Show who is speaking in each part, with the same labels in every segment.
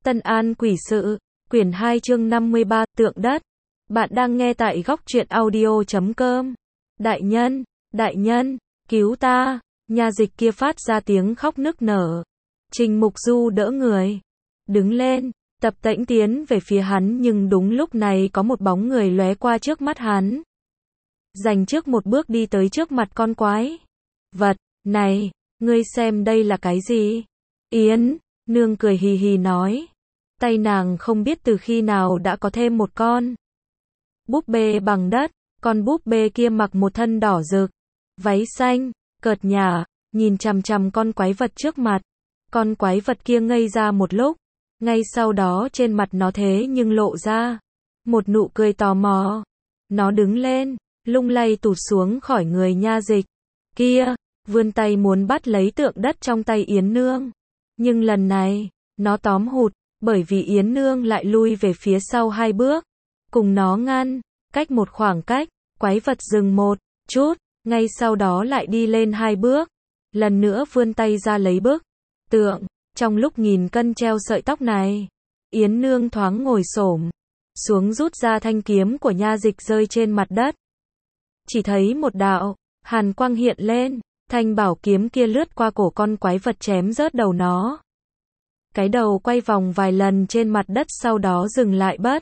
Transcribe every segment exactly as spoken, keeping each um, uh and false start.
Speaker 1: Tân An Quỷ Sự, quyển hai chương năm mươi ba, Tượng Đất. Bạn đang nghe tại góc truyện audio chấm com. Đại nhân, đại nhân, cứu ta. Nha dịch kia phát ra tiếng khóc nức nở. Trình Mục Du đỡ người. Đứng lên, tập tễnh tiến về phía hắn, nhưng đúng lúc này có một bóng người lóe qua trước mắt hắn. Dành trước một bước đi tới trước mặt con quái vật. Này, ngươi xem đây là cái gì? Yến Nương cười hì hì nói. Tay nàng không biết từ khi nào đã có thêm một con búp bê bằng đất. Con búp bê kia mặc một thân đỏ rực, váy xanh, cợt nhả, nhìn chằm chằm con quái vật trước mặt. Con quái vật kia ngây ra một lúc, ngay sau đó trên mặt nó thế nhưng lộ ra một nụ cười tò mò. Nó đứng lên, lung lay tụt xuống khỏi người nha dịch kia, vươn tay muốn bắt lấy tượng đất trong tay Yến Nương. Nhưng lần này, nó tóm hụt, bởi vì Yến Nương lại lui về phía sau hai bước, cùng nó ngăn, cách một khoảng cách. Quái vật dừng một chút, ngay sau đó lại đi lên hai bước, lần nữa vươn tay ra lấy bức tượng. Trong lúc nghìn cân treo sợi tóc này, Yến Nương thoáng ngồi xổm xuống rút ra thanh kiếm của nha dịch rơi trên mặt đất. Chỉ thấy một đạo hàn quang hiện lên, thanh bảo kiếm kia lướt qua cổ con quái vật chém rớt đầu nó. Cái đầu quay vòng vài lần trên mặt đất, sau đó dừng lại bất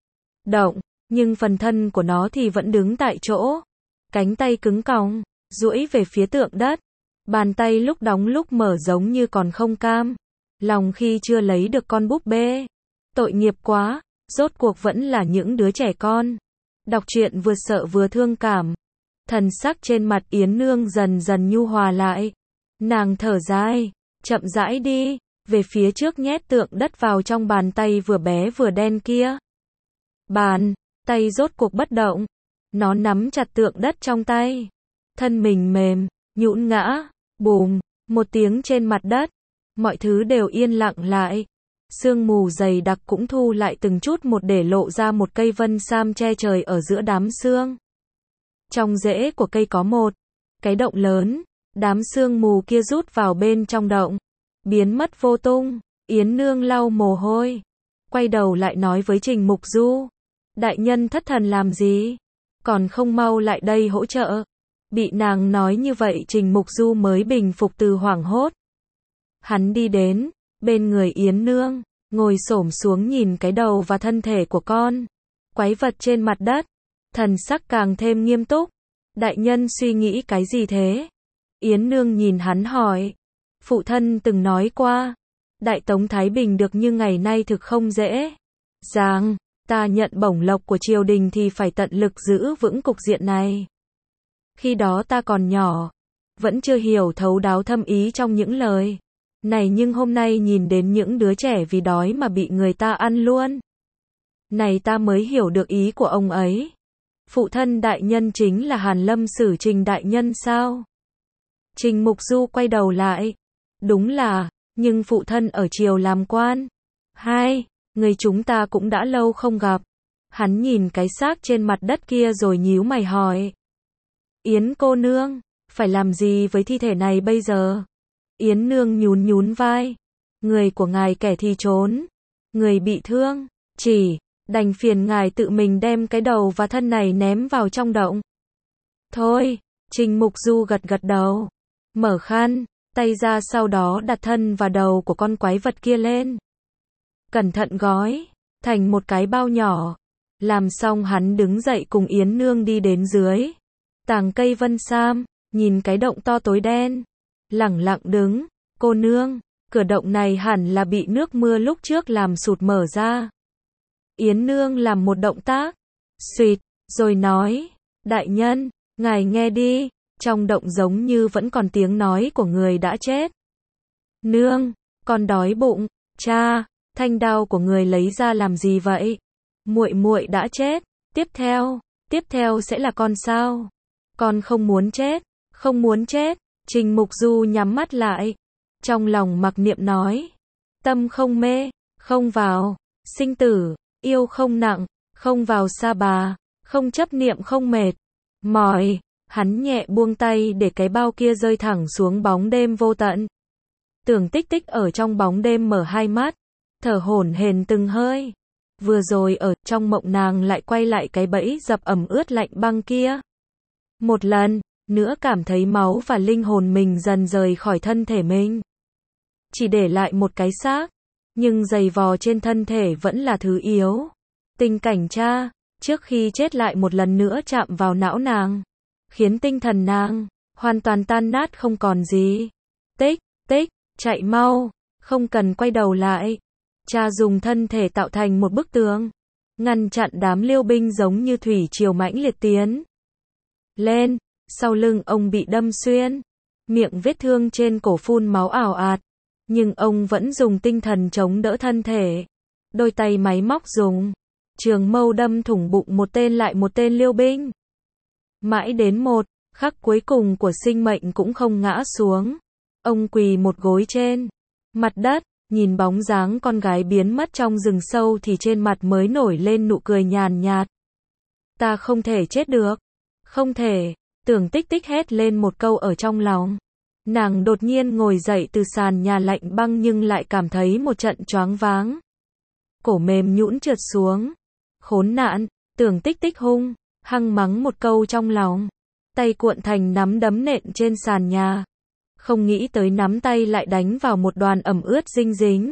Speaker 1: động, nhưng phần thân của nó thì vẫn đứng tại chỗ. Cánh tay cứng còng, duỗi về phía tượng đất. Bàn tay lúc đóng lúc mở giống như còn không cam lòng khi chưa lấy được con búp bê. Tội nghiệp quá, rốt cuộc vẫn là những đứa trẻ con. Đọc truyện vừa sợ vừa thương cảm. Thần sắc trên mặt Yến Nương dần dần nhu hòa lại. Nàng thở dài, chậm rãi đi về phía trước, nhét tượng đất vào trong bàn tay vừa bé vừa đen kia. Bàn tay rốt cuộc bất động. Nó nắm chặt tượng đất trong tay. Thân mình mềm, nhũn ngã. Bùm, một tiếng trên mặt đất. Mọi thứ đều yên lặng lại. Sương mù dày đặc cũng thu lại từng chút một để lộ ra một cây vân sam che trời ở giữa đám sương. Trong rễ của cây có một cái động lớn. Đám sương mù kia rút vào bên trong động, biến mất vô tung. Yến Nương lau mồ hôi, quay đầu lại nói với Trình Mục Du. Đại nhân thất thần làm gì? Còn không mau lại đây hỗ trợ. Bị nàng nói như vậy, Trình Mục Du mới bình phục từ hoảng hốt. Hắn đi đến bên người Yến Nương, ngồi xổm xuống nhìn cái đầu và thân thể của con quái vật trên mặt đất. Thần sắc càng thêm nghiêm túc. Đại nhân suy nghĩ cái gì thế? Yến Nương nhìn hắn hỏi. Phụ thân từng nói qua, Đại Tống Thái Bình được như ngày nay thực không dễ dàng. Ta nhận bổng lộc của triều đình thì phải tận lực giữ vững cục diện này. Khi đó ta còn nhỏ, vẫn chưa hiểu thấu đáo thâm ý trong những lời này, nhưng hôm nay nhìn đến những đứa trẻ vì đói mà bị người ta ăn luôn, này ta mới hiểu được ý của ông ấy. Phụ thân đại nhân chính là Hàn Lâm Sử Trình đại nhân sao? Trình Mục Du quay đầu lại. Đúng là, nhưng phụ thân ở triều làm quan. Hai, người chúng ta cũng đã lâu không gặp. Hắn nhìn cái xác trên mặt đất kia rồi nhíu mày hỏi. Yến cô nương, phải làm gì với thi thể này bây giờ? Yến Nương nhún nhún vai. Người của ngài kẻ thì trốn, người bị thương, chỉ đành phiền ngài tự mình đem cái đầu và thân này ném vào trong động. Thôi, Trình Mục Du gật gật đầu, mở khăn tay ra, sau đó đặt thân và đầu của con quái vật kia lên. Cẩn thận gói thành một cái bao nhỏ. Làm xong hắn đứng dậy cùng Yến Nương đi đến dưới tàng cây vân sam, nhìn cái động to tối đen, lẳng lặng đứng. Cô nương, cửa động này hẳn là bị nước mưa lúc trước làm sụt mở ra. Yến Nương làm một động tác suýt, rồi nói. Đại nhân, ngài nghe đi, trong động giống như vẫn còn tiếng nói của người đã chết. Nương, con đói bụng. Cha, thanh đao của người lấy ra làm gì vậy? Muội muội đã chết. Tiếp theo, tiếp theo sẽ là con sao? Con không muốn chết, không muốn chết. Trình Mục Du nhắm mắt lại, trong lòng mặc niệm nói. Tâm không mê, không vào sinh tử, yêu không nặng, không vào sa bà, không chấp niệm, không mệt mỏi. Hắn nhẹ buông tay để cái bao kia rơi thẳng xuống bóng đêm vô tận. Tưởng Tích Tích ở trong bóng đêm mở hai mắt, thở hổn hển từng hơi. Vừa rồi ở trong mộng nàng lại quay lại cái bẫy dập ẩm ướt lạnh băng kia. Một lần nữa cảm thấy máu và linh hồn mình dần rời khỏi thân thể mình. Chỉ để lại một cái xác, nhưng giày vò trên thân thể vẫn là thứ yếu. Tình cảnh cha, trước khi chết lại một lần nữa chạm vào não nàng, khiến tinh thần nàng hoàn toàn tan nát không còn gì. Tích, tích, chạy mau, không cần quay đầu lại. Cha dùng thân thể tạo thành một bức tường, ngăn chặn đám liêu binh giống như thủy triều mãnh liệt tiến lên. Sau lưng ông bị đâm xuyên, miệng vết thương trên cổ phun máu ào ạt, nhưng ông vẫn dùng tinh thần chống đỡ thân thể. Đôi tay máy móc dùng trường mâu đâm thủng bụng một tên lại một tên liêu binh. Mãi đến một khắc cuối cùng của sinh mệnh cũng không ngã xuống. Ông quỳ một gối trên mặt đất, nhìn bóng dáng con gái biến mất trong rừng sâu thì trên mặt mới nổi lên nụ cười nhàn nhạt. Ta không thể chết được. Không thể. Tưởng Tích Tích hét lên một câu ở trong lòng. Nàng đột nhiên ngồi dậy từ sàn nhà lạnh băng nhưng lại cảm thấy một trận choáng váng. Cổ mềm nhũn trượt xuống. Khốn nạn, Tưởng Tích Tích hung hăng mắng một câu trong lòng. Tay cuộn thành nắm đấm nện trên sàn nhà. Không nghĩ tới nắm tay lại đánh vào một đoàn ẩm ướt dinh dính.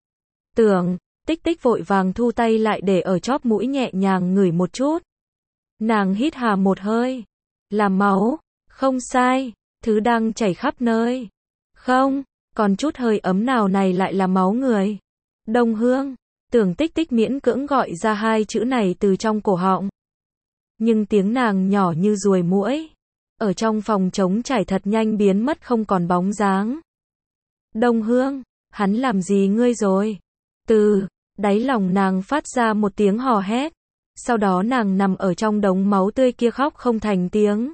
Speaker 1: Tưởng Tích Tích vội vàng thu tay lại để ở chóp mũi nhẹ nhàng ngửi một chút. Nàng hít hà một hơi. Là máu. Không sai. Thứ đang chảy khắp nơi. Không, còn chút hơi ấm nào này lại là máu người. Đông Hương. Tưởng Tích Tích miễn cưỡng gọi ra hai chữ này từ trong cổ họng. Nhưng tiếng nàng nhỏ như ruồi muỗi. Ở trong phòng trống trải thật nhanh biến mất không còn bóng dáng. Đông Hương, hắn làm gì ngươi rồi? Từ đáy lòng nàng phát ra một tiếng hò hét. Sau đó nàng nằm ở trong đống máu tươi kia khóc không thành tiếng.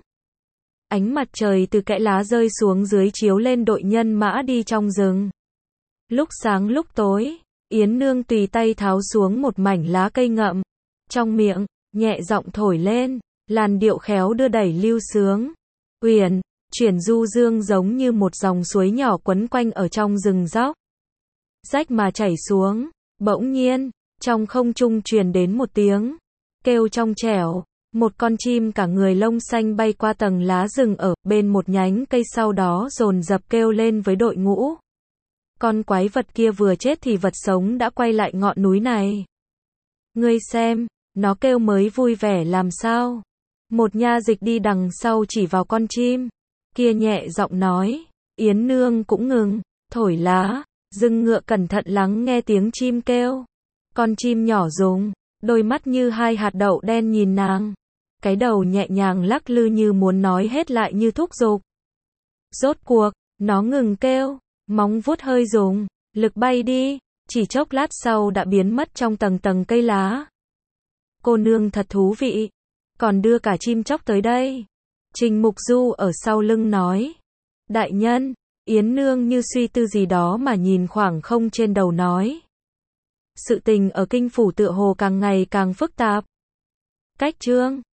Speaker 1: Ánh mặt trời từ kẽ lá rơi xuống dưới chiếu lên đội nhân mã đi trong rừng. Lúc sáng lúc tối, Yến Nương tùy tay tháo xuống một mảnh lá cây ngậm. Trong miệng, nhẹ giọng thổi lên, làn điệu khéo đưa đẩy lưu sướng. Uyển, chuyển du dương giống như một dòng suối nhỏ quấn quanh ở trong rừng dốc. Rách mà chảy xuống, bỗng nhiên, trong không trung truyền đến một tiếng kêu trong trẻo. Một con chim cả người lông xanh bay qua tầng lá rừng ở bên một nhánh cây sau đó dồn dập kêu lên với đội ngũ. Con quái vật kia vừa chết thì vật sống đã quay lại ngọn núi này. Ngươi xem, nó kêu mới vui vẻ làm sao. Một nha dịch đi đằng sau chỉ vào con chim kia nhẹ giọng nói. Yến Nương cũng ngừng thổi lá, dừng ngựa cẩn thận lắng nghe tiếng chim kêu. Con chim nhỏ dùng đôi mắt như hai hạt đậu đen nhìn nàng. Cái đầu nhẹ nhàng lắc lư như muốn nói hết lại như thúc giục. Rốt cuộc, nó ngừng kêu, móng vuốt hơi dùng lực bay đi, chỉ chốc lát sau đã biến mất trong tầng tầng cây lá. Cô nương thật thú vị, còn đưa cả chim chóc tới đây. Trình Mục Du ở sau lưng nói. Đại nhân, Yến Nương như suy tư gì đó mà nhìn khoảng không trên đầu nói. Sự tình ở kinh phủ tựa hồ càng ngày càng phức tạp. Cách chương